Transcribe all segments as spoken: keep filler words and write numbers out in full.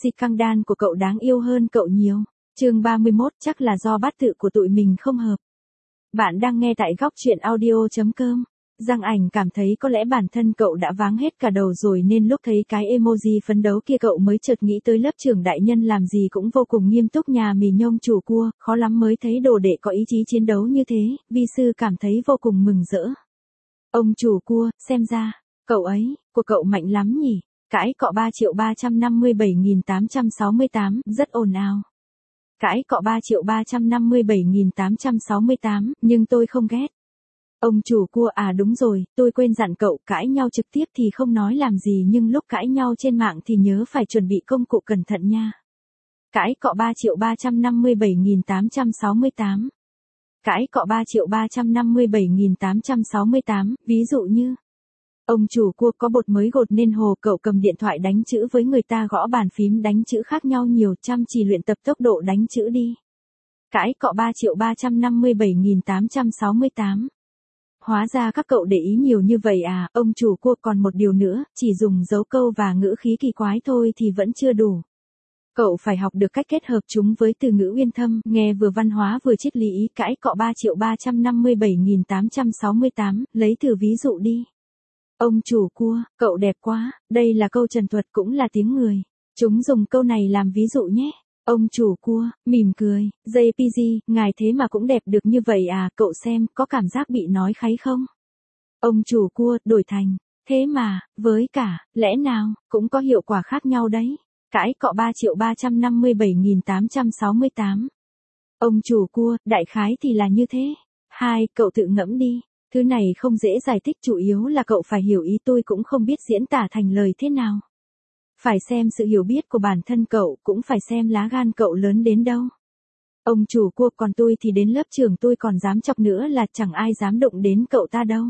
Si căng đan của cậu đáng yêu hơn cậu nhiều. Chương ba mươi mốt, chắc là do bát tự của tụi mình không hợp. Bạn đang nghe tại góc truyện audio chấm com. Giang Ảnh cảm thấy có lẽ bản thân cậu đã váng hết cả đầu rồi nên lúc thấy cái emoji phấn đấu kia cậu mới chợt nghĩ tới lớp trưởng đại nhân làm gì cũng vô cùng nghiêm túc nhà mì nhông chủ cua, khó lắm mới thấy đồ đệ có ý chí chiến đấu như thế, vi sư cảm thấy vô cùng mừng rỡ. Ông chủ cua, xem ra, cậu ấy, của cậu mạnh lắm nhỉ, cãi cọ ba triệu ba trăm năm mươi bảy nghìn tám trăm sáu mươi tám, rất ồn ào. Cãi cọ ba triệu ba trăm năm mươi bảy nghìn tám trăm sáu mươi tám, nhưng tôi không ghét. Ông chủ cua à đúng rồi, tôi quên dặn cậu, cãi nhau trực tiếp thì không nói làm gì nhưng lúc cãi nhau trên mạng thì nhớ phải chuẩn bị công cụ cẩn thận nha. Cãi cọ ba triệu ba trăm năm mươi bảy nghìn tám trăm sáu mươi tám. Cãi cọ ba triệu ba trăm năm mươi bảy nghìn tám trăm sáu mươi tám, ví dụ như. Ông chủ cua có bột mới gột nên hồ cậu cầm điện thoại đánh chữ với người ta gõ bàn phím đánh chữ khác nhau nhiều, chăm chỉ luyện tập tốc độ đánh chữ đi. Cãi cọ ba triệu ba trăm năm mươi bảy nghìn tám trăm sáu mươi tám. Hóa ra các cậu để ý nhiều như vậy à, ông chủ cua còn một điều nữa, chỉ dùng dấu câu và ngữ khí kỳ quái thôi thì vẫn chưa đủ. Cậu phải học được cách kết hợp chúng với từ ngữ uyên thâm, nghe vừa văn hóa vừa triết lý. Cãi cọ ba triệu ba trăm năm mươi bảy nghìn tám trăm sáu mươi tám, lấy thử ví dụ đi. Ông chủ cua, cậu đẹp quá, đây là câu trần thuật cũng là tiếng người. Chúng dùng câu này làm ví dụ nhé. Ông chủ cua, mỉm cười, gi pê giê, ngài thế mà cũng đẹp được như vậy à, cậu xem, có cảm giác bị nói kháy không? Ông chủ cua, đổi thành, thế mà, với cả, lẽ nào, cũng có hiệu quả khác nhau đấy. Cãi cọ ba triệu ba trăm năm mươi bảy nghìn tám trăm sáu mươi tám. Ông chủ cua, đại khái thì là như thế. Hai, cậu tự ngẫm đi. Thứ này không dễ giải thích, chủ yếu là cậu phải hiểu ý, tôi cũng không biết diễn tả thành lời thế nào. Phải xem sự hiểu biết của bản thân cậu, cũng phải xem lá gan cậu lớn đến đâu. Ông chủ cua, còn tôi thì đến lớp trưởng tôi còn dám chọc nữa là chẳng ai dám đụng đến cậu ta đâu.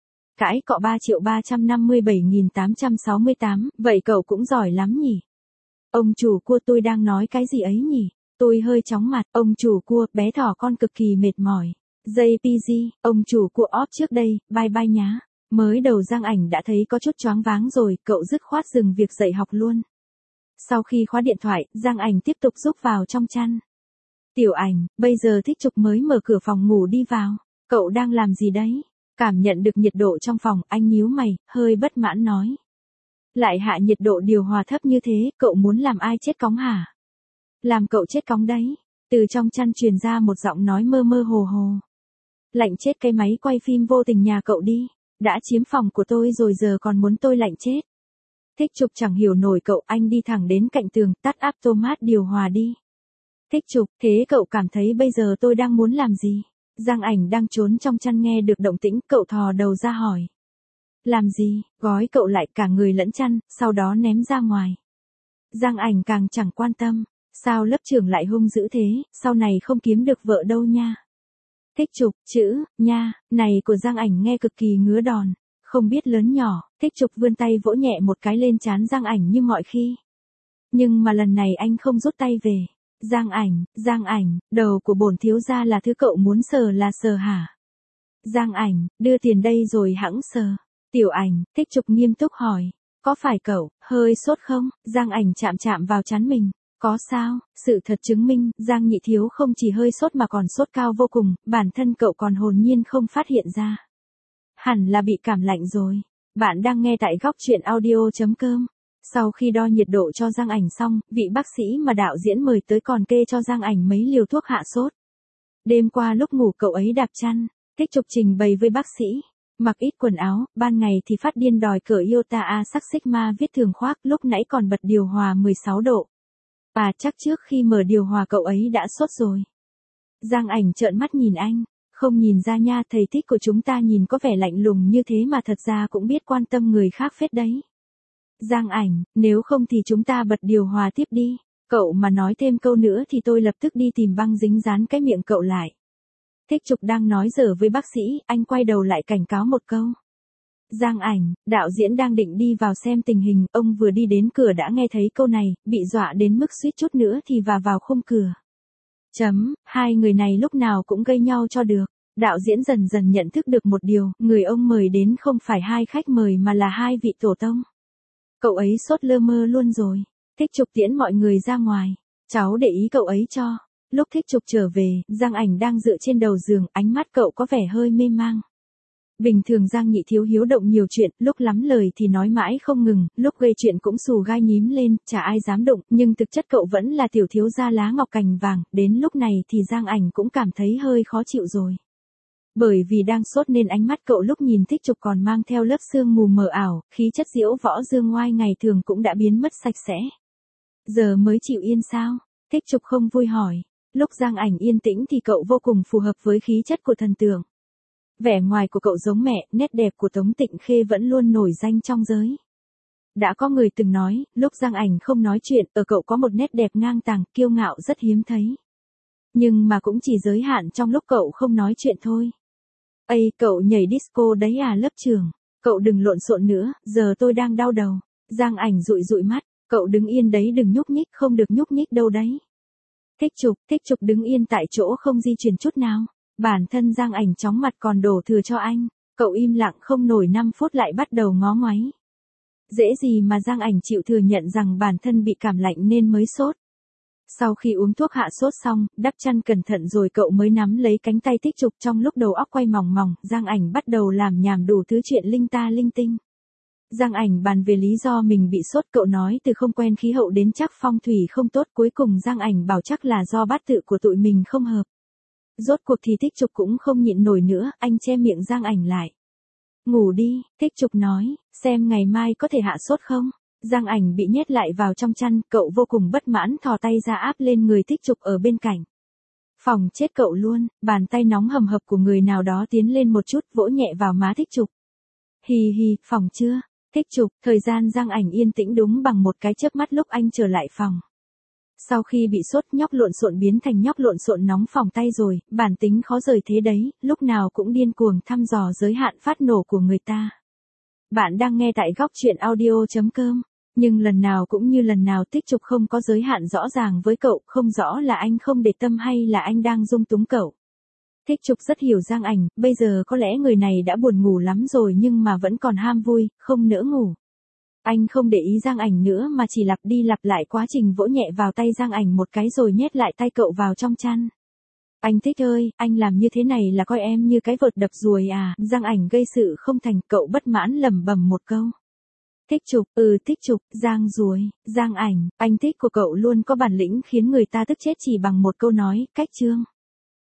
Cãi cọ ba triệu ba trăm năm mươi bảy nghìn tám trăm sáu mươi tám, vậy cậu cũng giỏi lắm nhỉ? Ông chủ cua, tôi đang nói cái gì ấy nhỉ? Tôi hơi chóng mặt, ông chủ cua, bé thỏ con cực kỳ mệt mỏi. gi pê giê, ông chủ cua off trước đây, bye bye nhá. Mới đầu Giang Ảnh đã thấy có chút choáng váng rồi, cậu dứt khoát dừng việc dạy học luôn. Sau khi khóa điện thoại, Giang Ảnh tiếp tục rúc vào trong chăn. Tiểu Ảnh, bây giờ Thích Trục mới mở cửa phòng ngủ đi vào. Cậu đang làm gì đấy? Cảm nhận được nhiệt độ trong phòng, anh nhíu mày, hơi bất mãn nói. Lại hạ nhiệt độ điều hòa thấp như thế, cậu muốn làm ai chết cóng hả? Làm cậu chết cóng đấy. Từ trong chăn truyền ra một giọng nói mơ mơ hồ hồ. Lạnh chết cái máy quay phim vô tình nhà cậu đi. Đã chiếm phòng của tôi rồi giờ còn muốn tôi lạnh chết. Thích Trục chẳng hiểu nổi cậu, anh đi thẳng đến cạnh tường, tắt automat điều hòa đi. Thích Trục, thế cậu cảm thấy bây giờ tôi đang muốn làm gì? Giang Ảnh đang trốn trong chăn nghe được động tĩnh, cậu thò đầu ra hỏi. Làm gì? Gói cậu lại cả người lẫn chăn, sau đó ném ra ngoài. Giang Ảnh càng chẳng quan tâm. Sao lớp trưởng lại hung dữ thế, sau này không kiếm được vợ đâu nha. Thích Trục, chữ, nha, này của Giang Ảnh nghe cực kỳ ngứa đòn. Không biết lớn nhỏ, Thích Trục vươn tay vỗ nhẹ một cái lên trán Giang Ảnh như mọi khi. Nhưng mà lần này anh không rút tay về. Giang Ảnh, Giang Ảnh, đầu của bổn thiếu gia là thứ cậu muốn sờ là sờ hả? Giang Ảnh, đưa tiền đây rồi hẵng sờ. Tiểu Ảnh, Thích Trục nghiêm túc hỏi. Có phải cậu, hơi sốt không? Giang Ảnh chạm chạm vào trán mình. Có sao, sự thật chứng minh, Giang Nhị Thiếu không chỉ hơi sốt mà còn sốt cao vô cùng, bản thân cậu còn hồn nhiên không phát hiện ra. Hẳn là bị cảm lạnh rồi. Bạn đang nghe tại góc truyện audio chấm com. Sau khi đo nhiệt độ cho Giang Ảnh xong, vị bác sĩ mà đạo diễn mời tới còn kê cho Giang Ảnh mấy liều thuốc hạ sốt. Đêm qua lúc ngủ cậu ấy đạp chăn, Thích Trục trình bày với bác sĩ. Mặc ít quần áo, ban ngày thì phát điên đòi cởi Iota A sắc Sigma viết thường khoác, lúc nãy còn bật điều hòa mười sáu độ. À chắc trước khi mở điều hòa cậu ấy đã sốt rồi. Giang Ảnh trợn mắt nhìn anh, không nhìn ra nha, thầy Thích của chúng ta nhìn có vẻ lạnh lùng như thế mà thật ra cũng biết quan tâm người khác phết đấy. Giang Ảnh, nếu không thì chúng ta bật điều hòa tiếp đi, cậu mà nói thêm câu nữa thì tôi lập tức đi tìm băng dính dán cái miệng cậu lại. Thích Trục đang nói giỡn với bác sĩ, anh quay đầu lại cảnh cáo một câu. Giang Ảnh, đạo diễn đang định đi vào xem tình hình, ông vừa đi đến cửa đã nghe thấy câu này, bị dọa đến mức suýt chút nữa thì va vào khung cửa. Chấm, hai người này lúc nào cũng gây nhau cho được. Đạo diễn dần dần nhận thức được một điều, người ông mời đến không phải hai khách mời mà là hai vị tổ tông. Cậu ấy sốt lơ mơ luôn rồi. Thích Trục tiễn mọi người ra ngoài. Cháu để ý cậu ấy cho. Lúc Thích Trục trở về, Giang Ảnh đang dựa trên đầu giường, ánh mắt cậu có vẻ hơi mê mang. Bình thường Giang Nhị Thiếu hiếu động nhiều chuyện, lúc lắm lời thì nói mãi không ngừng, lúc gây chuyện cũng xù gai nhím lên, chả ai dám đụng, nhưng thực chất cậu vẫn là tiểu thiếu gia lá ngọc cành vàng, đến lúc này thì Giang Ảnh cũng cảm thấy hơi khó chịu rồi. Bởi vì đang sốt nên ánh mắt cậu lúc nhìn Thích Trục còn mang theo lớp sương mù mờ ảo, khí chất diễu võ dương ngoai ngày thường cũng đã biến mất sạch sẽ. Giờ mới chịu yên sao? Thích Trục không vui hỏi. Lúc Giang Ảnh yên tĩnh thì cậu vô cùng phù hợp với khí chất của thần tượng. Vẻ ngoài của cậu giống mẹ, nét đẹp của Tống Tịnh Khê vẫn luôn nổi danh trong giới. Đã có người từng nói, lúc Giang Ảnh không nói chuyện, ở cậu có một nét đẹp ngang tàng, kiêu ngạo rất hiếm thấy. Nhưng mà cũng chỉ giới hạn trong lúc cậu không nói chuyện thôi. Ây, cậu nhảy disco đấy à lớp trưởng. Cậu đừng lộn xộn nữa, giờ tôi đang đau đầu. Giang Ảnh dụi dụi mắt, cậu đứng yên đấy đừng nhúc nhích, không được nhúc nhích đâu đấy. Thích Trục, Thích Trục đứng yên tại chỗ không di chuyển chút nào. Bản thân Giang Ảnh chóng mặt còn đổ thừa cho anh. Cậu im lặng không nổi năm phút lại bắt đầu ngó ngoáy. Dễ gì mà Giang Ảnh chịu thừa nhận rằng bản thân bị cảm lạnh nên mới sốt. Sau khi uống thuốc hạ sốt xong, đắp chăn cẩn thận rồi cậu mới nắm lấy cánh tay Thích Trục trong lúc đầu óc quay mòng mòng, Giang Ảnh bắt đầu làm nhảm đủ thứ chuyện linh ta linh tinh. Giang Ảnh bàn về lý do mình bị sốt, cậu nói từ không quen khí hậu đến chắc phong thủy không tốt, cuối cùng Giang Ảnh bảo chắc là do bát tự của tụi mình không hợp. Rốt cuộc thì Thích Trục cũng không nhịn nổi nữa, anh che miệng Giang Ảnh lại. Ngủ đi, Thích Trục nói, xem ngày mai có thể hạ sốt không? Giang Ảnh bị nhét lại vào trong chăn, cậu vô cùng bất mãn thò tay ra áp lên người Thích Trục ở bên cạnh. Phòng chết cậu luôn, bàn tay nóng hầm hập của người nào đó tiến lên một chút vỗ nhẹ vào má Thích Trục. Hì hì, phòng chưa? Thích Trục, thời gian Giang Ảnh yên tĩnh đúng bằng một cái chớp mắt lúc anh trở lại phòng. Sau khi bị sốt nhóc lộn xộn biến thành nhóc lộn xộn nóng phòng tay rồi, bản tính khó rời thế đấy, lúc nào cũng điên cuồng thăm dò giới hạn phát nổ của người ta. Bạn đang nghe tại góc truyện audio chấm com. Nhưng lần nào cũng như lần nào Thích Trục không có giới hạn rõ ràng với cậu, không rõ là anh không để tâm hay là anh đang dung túng cậu. Thích Trục rất hiểu Giang Ảnh, bây giờ có lẽ người này đã buồn ngủ lắm rồi nhưng mà vẫn còn ham vui, không nỡ ngủ. Anh không để ý Giang Ảnh nữa mà chỉ lặp đi lặp lại quá trình vỗ nhẹ vào tay Giang Ảnh một cái rồi nhét lại tay cậu vào trong chăn. Anh Thích ơi, anh làm như thế này là coi em như cái vợt đập ruồi à? Giang Ảnh gây sự không thành, cậu bất mãn lẩm bẩm một câu. Thích Trục, ừ Thích Trục, Giang ruồi, Giang Ảnh, anh Thích của cậu luôn có bản lĩnh khiến người ta tức chết chỉ bằng một câu nói, cách chương.